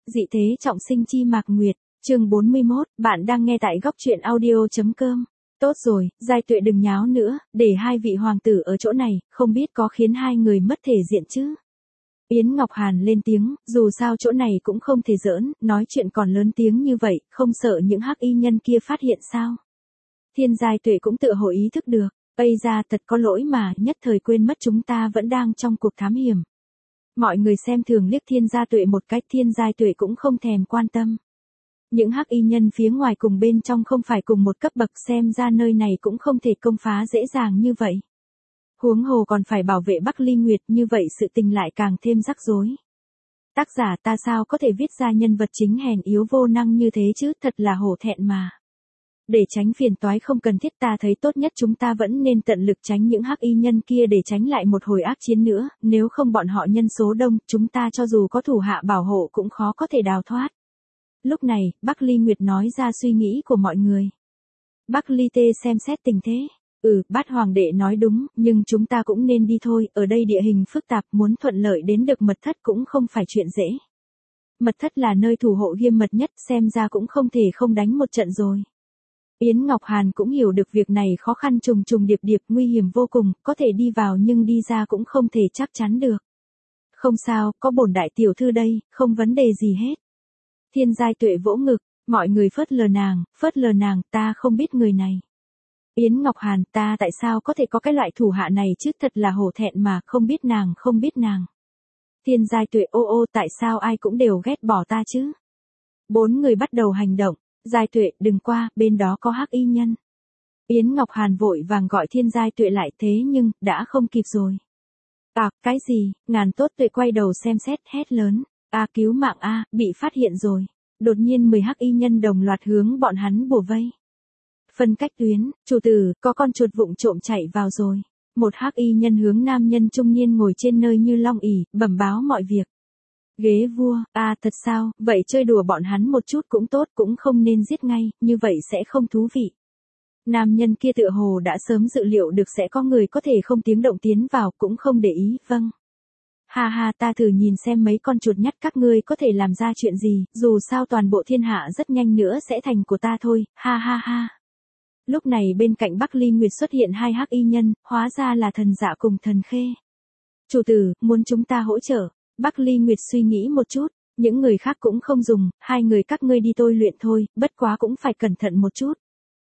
Dị thế trọng sinh chi Mạc Nguyệt, chương 41, bạn đang nghe tại góc truyện audio.com. Tốt rồi, Giai Tuệ đừng nháo nữa, để hai vị hoàng tử ở chỗ này, không biết có khiến hai người mất thể diện chứ. Yến Ngọc Hàn lên tiếng, dù sao chỗ này cũng không thể giỡn, nói chuyện còn lớn tiếng như vậy, không sợ những hắc y nhân kia phát hiện sao. Thiên Giai Tuệ cũng tự hội ý thức được, bây ra thật có lỗi mà, nhất thời quên mất chúng ta vẫn đang trong cuộc thám hiểm. Mọi người xem thường liếc Thiên Gia Tuệ một cách, Thiên Giai Tuệ cũng không thèm quan tâm. Những hắc y nhân phía ngoài cùng bên trong không phải cùng một cấp bậc, xem ra nơi này cũng không thể công phá dễ dàng như vậy. Huống hồ còn phải bảo vệ Bắc Ly Nguyệt, như vậy sự tình lại càng thêm rắc rối. Tác giả ta sao có thể viết ra nhân vật chính hèn yếu vô năng như thế chứ, thật là hổ thẹn mà. Để tránh phiền toái không cần thiết, ta thấy tốt nhất chúng ta vẫn nên tận lực tránh những hắc y nhân kia để tránh lại một hồi ác chiến nữa, nếu không bọn họ nhân số đông, chúng ta cho dù có thủ hạ bảo hộ cũng khó có thể đào thoát. Lúc này, Bắc Ly Nguyệt nói ra suy nghĩ của mọi người. Bắc Ly Tê xem xét tình thế. Bát hoàng đệ nói đúng, nhưng chúng ta cũng nên đi thôi, ở đây địa hình phức tạp, muốn thuận lợi đến được mật thất cũng không phải chuyện dễ. Mật thất là nơi thủ hộ nghiêm mật nhất, xem ra cũng không thể không đánh một trận rồi. Yến Ngọc Hàn cũng hiểu được việc này khó khăn trùng trùng điệp điệp, nguy hiểm vô cùng, có thể đi vào nhưng đi ra cũng không thể chắc chắn được. Không sao, có bổn đại tiểu thư đây, không vấn đề gì hết. Thiên Giai Tuệ vỗ ngực, mọi người phớt lờ nàng, ta không biết người này. Yến Ngọc Hàn, ta tại sao có thể có cái loại thủ hạ này chứ, thật là hổ thẹn mà, không biết nàng. Thiên Giai Tuệ, ô tại sao ai cũng đều ghét bỏ ta chứ. Bốn người bắt đầu hành động. Giai Tuệ, đừng qua, bên đó có hắc y nhân. Yến Ngọc Hàn vội vàng gọi Thiên Giai Tuệ lại, thế nhưng, đã không kịp rồi. Cái gì, Ngàn Tốt Tuệ quay đầu xem xét, hét lớn. Cứu mạng bị phát hiện rồi. Đột nhiên 10 hắc y nhân đồng loạt hướng bọn hắn bủa vây. Phân cách tuyến, chủ tử, có con chuột vụng trộm chạy vào rồi. Một hắc y nhân hướng nam nhân trung niên ngồi trên nơi như long ỷ, bẩm báo mọi việc. Ghế vua, thật sao, vậy chơi đùa bọn hắn một chút cũng tốt, cũng không nên giết ngay, như vậy sẽ không thú vị. Nam nhân kia tựa hồ đã sớm dự liệu được sẽ có người có thể không tiếng động tiến vào, cũng không để ý, vâng. Ha, ta thử nhìn xem mấy con chuột nhắt các ngươi có thể làm ra chuyện gì, dù sao toàn bộ thiên hạ rất nhanh nữa sẽ thành của ta thôi, ha. Lúc này bên cạnh Bắc Ly Nguyệt xuất hiện hai hắc y nhân, hóa ra là Thần Dạ cùng Thần Khê. Chủ tử, muốn chúng ta hỗ trợ. Bắc Ly Nguyệt suy nghĩ một chút, những người khác cũng không dùng, hai người các ngươi đi tôi luyện thôi, bất quá cũng phải cẩn thận một chút.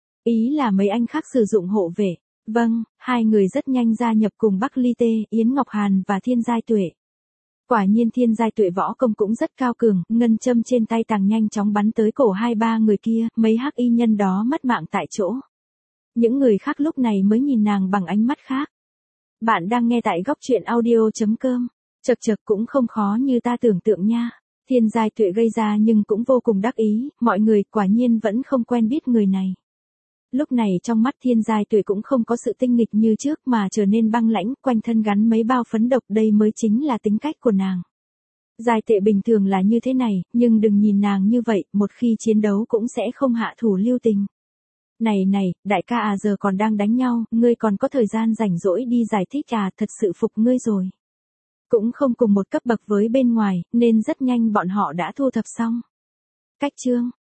Ý là mấy anh khác sử dụng hộ vệ. Vâng, hai người rất nhanh gia nhập cùng Bắc Ly Tê, Yến Ngọc Hàn và Thiên Giai Tuệ. Quả nhiên Thiên Giai Tuệ võ công cũng rất cao cường, ngân châm trên tay tàng nhanh chóng bắn tới cổ hai ba người kia, mấy hắc y nhân đó mất mạng tại chỗ. Những người khác lúc này mới nhìn nàng bằng ánh mắt khác. Bạn đang nghe tại góc truyện audio.com. Chật cũng không khó như ta tưởng tượng nha. Thiên Giai Tuệ gây ra nhưng cũng vô cùng đắc ý, mọi người quả nhiên vẫn không quen biết người này. Lúc này trong mắt Thiên Giai Tuệ cũng không có sự tinh nghịch như trước mà trở nên băng lãnh, quanh thân gắn mấy bao phấn độc, đây mới chính là tính cách của nàng. Giai Tuệ bình thường là như thế này, nhưng đừng nhìn nàng như vậy, một khi chiến đấu cũng sẽ không hạ thủ lưu tình. Này, đại ca giờ còn đang đánh nhau, ngươi còn có thời gian rảnh rỗi đi giải thích thật sự phục ngươi rồi. Cũng không cùng một cấp bậc với bên ngoài, nên rất nhanh bọn họ đã thu thập xong. Cách chương,